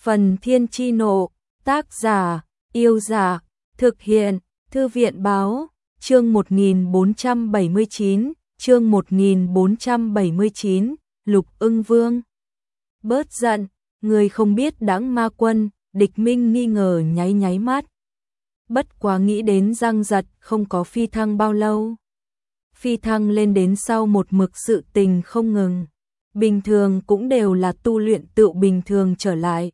Phần Thiên Chi Nộ, tác giả, Yêu Dạ, thực hiện, Thư viện Báo, chương 1479, Lục Ưng Vương. Bớt giận, người không biết Đãng Ma Quân, Địch Minh nghi ngờ nháy mắt. Bất quá nghĩ đến Giang Giật không có phi thăng bao lâu. Phi thăng lên đến sau một mực sự tình không ngừng. Bình thường cũng đều là tu luyện tự bình thường trở lại.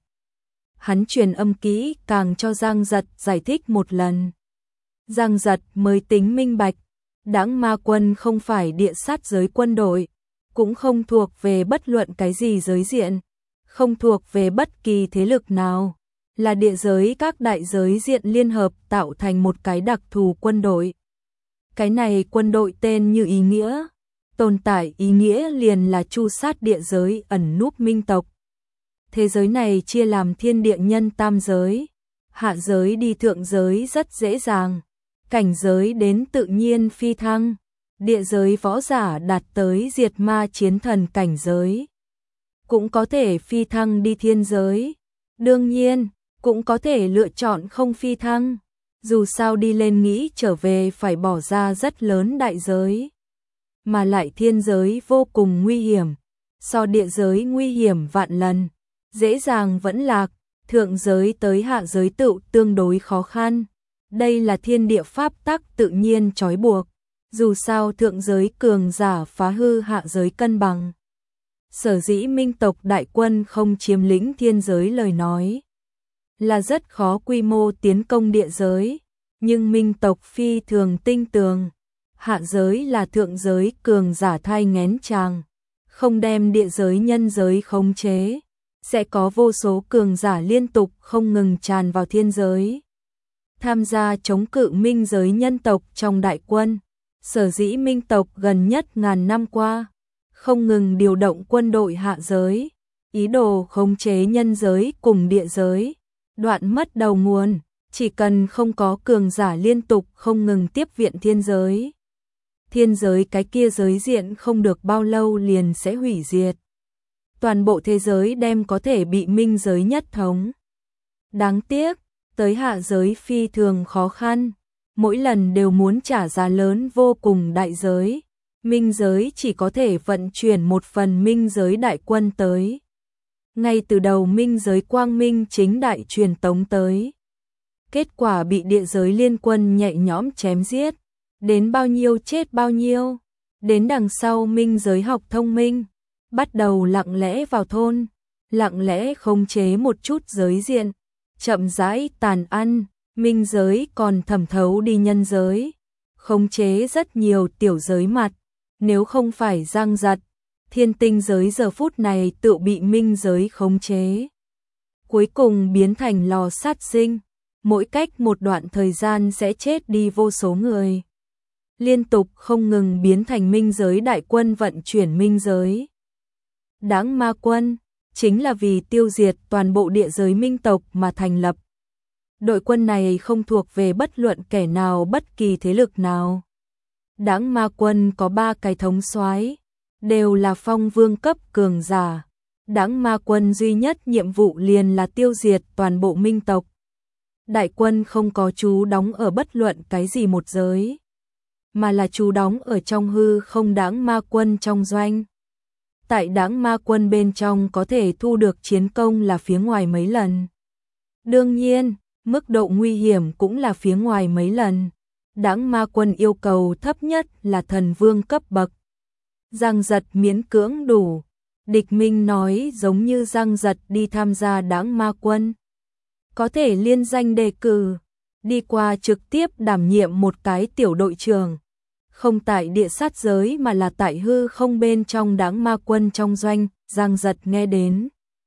Hắn truyền âm kỹ càng cho Giang Giật giải thích một lần. Giang Giật mới tính minh bạch, Đãng Ma Quân không phải địa sát giới quân đội, cũng không thuộc về bất luận cái gì giới diện, không thuộc về bất kỳ thế lực nào, là địa giới các đại giới diện liên hợp tạo thành một cái đặc thù quân đội. Cái này quân đội tên như ý nghĩa, tồn tại ý nghĩa liền là tru sát địa giới ẩn núp minh tộc. Thế giới này chia làm thiên địa nhân tam giới, hạ giới đi thượng giới rất dễ dàng, cảnh giới đến tự nhiên phi thăng, địa giới võ giả đạt tới diệt ma chiến thần cảnh giới. Cũng có thể phi thăng đi thiên giới, đương nhiên, cũng có thể lựa chọn không phi thăng, dù sao đi lên nghĩ trở về phải bỏ ra rất lớn đại giới. Mà lại thiên giới vô cùng nguy hiểm, so địa giới nguy hiểm vạn lần, dễ dàng vẫn lạc, thượng giới tới hạ giới tựu tương đối khó khăn. Đây là thiên địa pháp tắc tự nhiên trói buộc, dù sao thượng giới cường giả phá hư hạ giới cân bằng. Sở dĩ minh tộc đại quân không chiếm lĩnh thiên giới lời nói, là rất khó quy mô tiến công địa giới, nhưng minh tộc phi thường tinh tường. Hạ giới là thượng giới cường giả thai nghén chàng, không đem địa giới nhân giới khống chế, sẽ có vô số cường giả liên tục không ngừng tràn vào thiên giới. Tham gia chống cự minh giới nhân tộc trong đại quân, sở dĩ minh tộc gần nhất ngàn năm qua, không ngừng điều động quân đội hạ giới, ý đồ khống chế nhân giới cùng địa giới, đoạn mất đầu nguồn, chỉ cần không có cường giả liên tục không ngừng tiếp viện thiên giới. Thiên giới cái kia giới diện không được bao lâu liền sẽ hủy diệt. Toàn bộ thế giới đem có thể bị minh giới nhất thống. Đáng tiếc, tới hạ giới phi thường khó khăn, mỗi lần đều muốn trả giá lớn vô cùng đại giới. Minh giới chỉ có thể vận chuyển một phần minh giới đại quân tới. Ngay từ đầu minh giới quang minh chính đại truyền tống tới. Kết quả bị địa giới liên quân nhẹ nhõm chém giết. Đến bao nhiêu chết bao nhiêu. Đến đằng sau minh giới học thông minh, bắt đầu lặng lẽ vào thôn, lặng lẽ khống chế một chút giới diện, chậm rãi tàn ăn, minh giới còn thẩm thấu đi nhân giới, khống chế rất nhiều tiểu giới mặt, nếu không phải Giang Giật, thiên tinh giới giờ phút này tự bị minh giới khống chế. Cuối cùng biến thành lò sát sinh, mỗi cách một đoạn thời gian sẽ chết đi vô số người. Liên tục không ngừng biến thành minh giới đại quân vận chuyển minh giới. Đãng Ma Quân chính là vì tiêu diệt toàn bộ địa giới minh tộc mà thành lập. Đội quân này không thuộc về bất luận kẻ nào bất kỳ thế lực nào. Đãng Ma Quân có 3 cái thống soái, đều là phong vương cấp cường giả. Đãng Ma Quân duy nhất nhiệm vụ liền là tiêu diệt toàn bộ minh tộc. Đại quân không có trú đóng ở bất luận cái gì một giới, mà là trú đóng ở trong hư không Đãng Ma Quân trong doanh. Tại Đãng Ma Quân bên trong có thể thu được chiến công là phía ngoài mấy lần. Đương nhiên, mức độ nguy hiểm cũng là phía ngoài mấy lần. Đãng Ma Quân yêu cầu thấp nhất là thần vương cấp bậc. Giang Giật miễn cưỡng đủ. Địch Minh nói giống như Giang Giật đi tham gia Đãng Ma Quân, có thể liên danh đề cử, đi qua trực tiếp đảm nhiệm một cái tiểu đội trưởng. Không tại địa sát giới mà là tại hư không bên trong Đãng Ma Quân trong doanh. Giang Giật nghe đến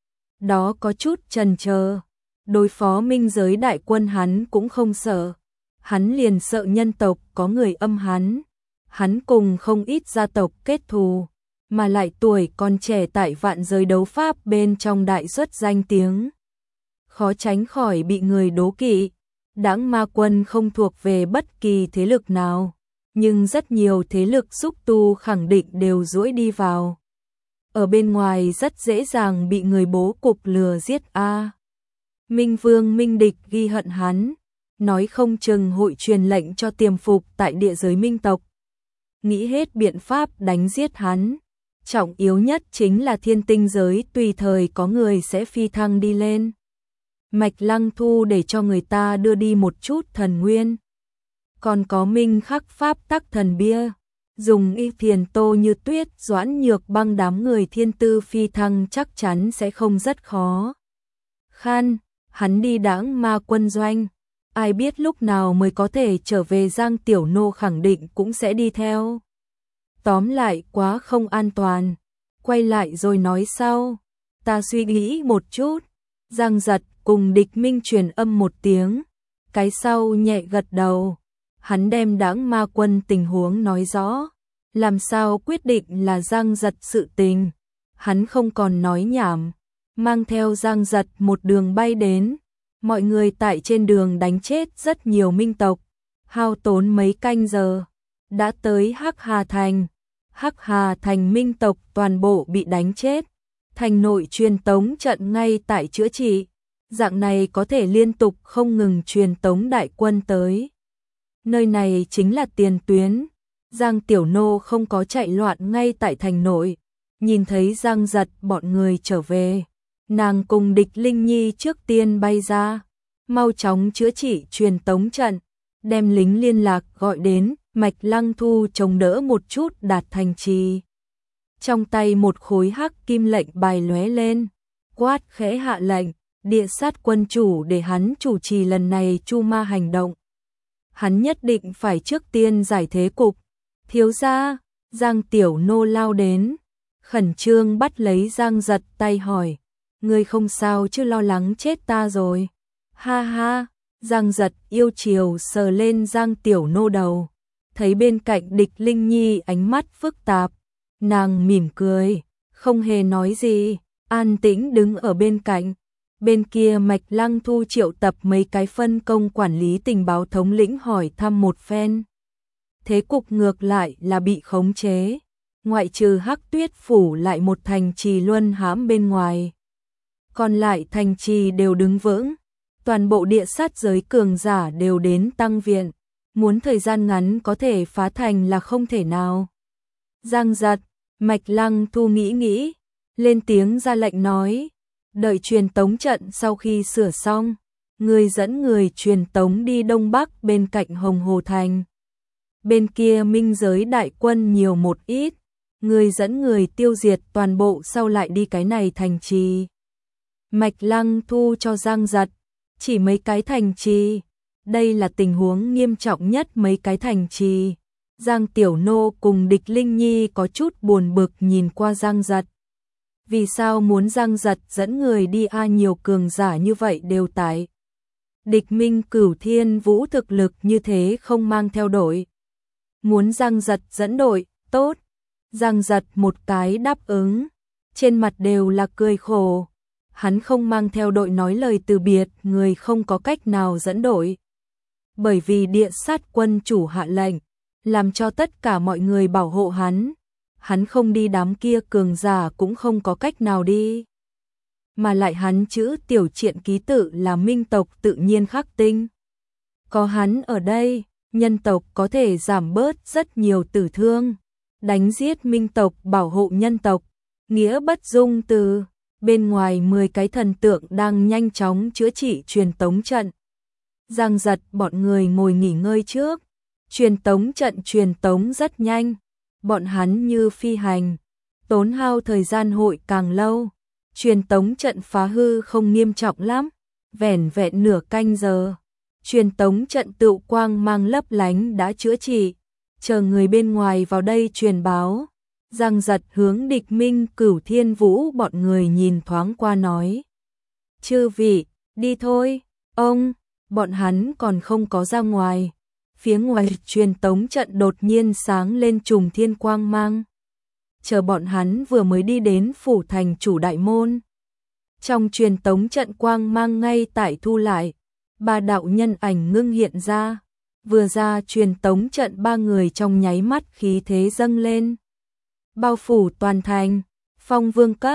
đó có chút chần chờ. Đối phó minh giới đại quân hắn cũng không sợ, hắn liền sợ nhân tộc có người âm hắn. Hắn cùng không ít gia tộc kết thù, mà lại tuổi còn trẻ tại vạn giới đấu pháp bên trong đại xuất danh tiếng, khó tránh khỏi bị người đố kỵ. Đãng Ma Quân không thuộc về bất kỳ thế lực nào, nhưng rất nhiều thế lực xúc tu khẳng định đều duỗi đi vào. Ở bên ngoài rất dễ dàng bị người bố cục lừa giết a. Minh Vương Minh Địch ghi hận hắn, nói không chừng hội truyền lệnh cho tiềm phục tại địa giới Minh tộc. Nghĩ hết biện pháp đánh giết hắn. Trọng yếu nhất chính là thiên tinh giới tùy thời có người sẽ phi thăng đi lên. Mạch Lăng Thu để cho người ta đưa đi một chút thần nguyên. Còn có minh khắc pháp tắc thần bia, dùng y thiền tô như tuyết doãn nhược băng đám người thiên tư phi thăng chắc chắn sẽ không rất khó. Khan, hắn đi đãng ma quân doanh, ai biết lúc nào mới có thể trở về. Giang Tiểu Nô khẳng định cũng sẽ đi theo. Tóm lại quá không an toàn, quay lại rồi nói sau, ta suy nghĩ một chút. Giang Giật cùng Địch Minh truyền âm một tiếng, cái sau nhẹ gật đầu. Hắn đem đãng ma quân tình huống nói rõ, làm sao quyết định là Giang Giật sự tình. Hắn không còn nói nhảm, mang theo Giang Giật một đường bay đến. Mọi người tại trên đường đánh chết rất nhiều minh tộc, hao tốn mấy canh giờ, đã tới Hắc Hà Thành. Hắc Hà Thành minh tộc toàn bộ bị đánh chết, thành nội truyền tống trận ngay tại chữa trị, dạng này có thể liên tục không ngừng truyền tống đại quân tới. Nơi này chính là tiền tuyến. Giang Tiểu Nô không có chạy loạn ngay tại thành nội, nhìn thấy Giang Giật bọn người trở về, nàng cùng Địch Linh Nhi trước tiên bay ra, mau chóng chữa trị truyền tống trận, đem lính liên lạc gọi đến. Mạch Lăng Thu chống đỡ một chút đạt thành trì. Trong tay một khối hắc kim lệnh bài lóe lên, quát khẽ hạ lệnh, địa sát quân chủ để hắn chủ trì lần này chu ma hành động. Hắn nhất định phải trước tiên giải thế cục. Thiếu gia, Giang Tiểu Nô lao đến, khẩn trương bắt lấy Giang Giật tay hỏi, ngươi không sao chứ, lo lắng chết ta rồi. Ha ha, Giang Giật yêu chiều sờ lên Giang Tiểu Nô đầu. Thấy bên cạnh Địch Linh Nhi ánh mắt phức tạp, nàng mỉm cười, không hề nói gì, an tĩnh đứng ở bên cạnh. Bên kia Mạch Lăng Thu triệu tập mấy cái phân công quản lý tình báo thống lĩnh hỏi thăm một phen. Thế cục ngược lại là bị khống chế, ngoại trừ Hắc Tuyết phủ lại một thành trì luân hãm bên ngoài. Còn lại thành trì đều đứng vững, toàn bộ địa sát giới cường giả đều đến tăng viện. Muốn thời gian ngắn có thể phá thành là không thể nào. Giang Giật, Mạch Lăng Thu nghĩ, lên tiếng ra lệnh nói, đợi truyền tống trận sau khi sửa xong, người dẫn người truyền tống đi đông bắc bên cạnh Hồng Hồ Thành. Bên kia minh giới đại quân nhiều một ít, người dẫn người tiêu diệt toàn bộ sau lại đi cái này thành trì. Mạch Lăng Thu cho Giang Giật, chỉ mấy cái thành trì. Đây là tình huống nghiêm trọng nhất mấy cái thành trì. Giang Tiểu Nô cùng Địch Linh Nhi có chút buồn bực nhìn qua Giang Giật. Vì sao muốn Giang Giật dẫn người đi nhiều cường giả như vậy đều tại. Địch Minh Cửu Thiên Vũ thực lực như thế không mang theo đội. Muốn Giang Giật dẫn đội, tốt. Giang Giật một cái đáp ứng, trên mặt đều là cười khổ. Hắn không mang theo đội nói lời từ biệt, người không có cách nào dẫn đội. Bởi vì địa sát quân chủ hạ lệnh, làm cho tất cả mọi người bảo hộ hắn. Hắn không đi đám kia cường giả cũng không có cách nào đi. Mà lại hắn chữ tiểu triện ký tự là minh tộc tự nhiên khắc tinh. Có hắn ở đây, nhân tộc có thể giảm bớt rất nhiều tử thương. Đánh giết minh tộc bảo hộ nhân tộc, nghĩa bất dung từ. Bên ngoài 10 cái thần tượng đang nhanh chóng chữa trị truyền tống trận. Giang Giật bọn người ngồi nghỉ ngơi trước. Truyền tống trận truyền tống rất nhanh. Bọn hắn như phi hành, tốn hao thời gian hội càng lâu. Truyền tống trận phá hư không nghiêm trọng lắm, vẻn vẹn nửa canh giờ. Truyền tống trận tựu quang mang lấp lánh đã chữa trị, chờ người bên ngoài vào đây truyền báo. Giang Giật hướng Địch Minh Cửu Thiên Vũ bọn người nhìn thoáng qua nói. Chư vị, đi thôi, ông, bọn hắn còn không có ra ngoài. Phía ngoài truyền tống trận đột nhiên sáng lên trùng thiên quang mang. Chờ bọn hắn vừa mới đi đến phủ thành chủ đại môn. Trong truyền tống trận quang mang ngay tại thu lại, 3 đạo nhân ảnh ngưng hiện ra. Vừa ra truyền tống trận 3 người trong nháy mắt khí thế dâng lên. Bao phủ toàn thành, phong vương cấp,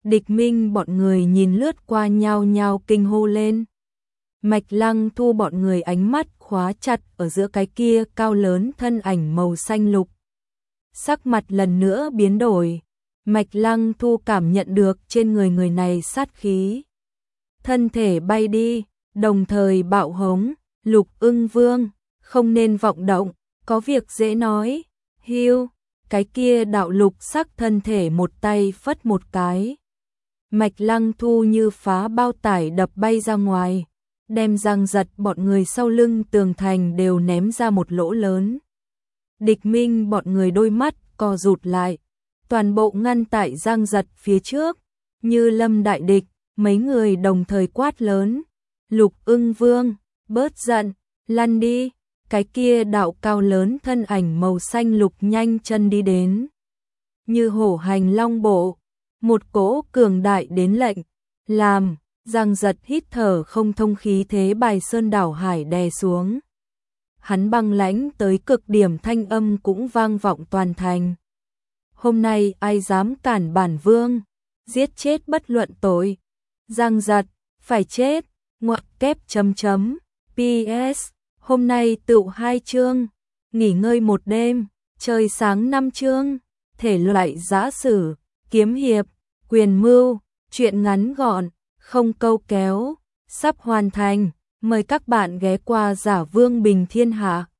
Địch Minh bọn người nhìn lướt qua nhao nhao kinh hô lên. Mạch Lăng Thu bọn người ánh mắt khóa chặt ở giữa cái kia cao lớn thân ảnh màu xanh lục. Sắc mặt lần nữa biến đổi, Mạch Lăng Thu cảm nhận được trên người người này sát khí. Thân thể bay đi, đồng thời bạo hống, Lục Ưng Vương, không nên vọng động, có việc dễ nói, hiu, cái kia đạo lục sắc thân thể một tay phất một cái. Mạch Lăng Thu như phá bao tải đập bay ra ngoài, đem Giang Giật bọn người sau lưng tường thành đều ném ra một lỗ lớn. Địch Minh bọn người đôi mắt co rụt lại, toàn bộ ngăn tại Giang Giật phía trước, như lâm đại địch, mấy người đồng thời quát lớn. Lục Ưng Vương, bớt giận, lăn đi, cái kia đạo cao lớn thân ảnh màu xanh lục nhanh chân đi đến. Như hổ hành long bộ, một cỗ cường đại đến lệnh, làm, Giang Giật hít thở không thông khí thế bài sơn đảo hải đè xuống. Hắn băng lãnh tới cực điểm thanh âm cũng vang vọng toàn thành. Hôm nay ai dám cản bản vương, giết chết bất luận tội. Giang Giật, phải chết, ngoặc kép chấm chấm, PS, hôm nay tựu 2 chương, nghỉ ngơi một đêm, trời sáng 5 chương, thể loại giã sử, kiếm hiệp, quyền mưu, truyện ngắn gọn, không câu kéo, sắp hoàn thành, mời các bạn ghé qua Giả Vương Bình Thiên Hạ.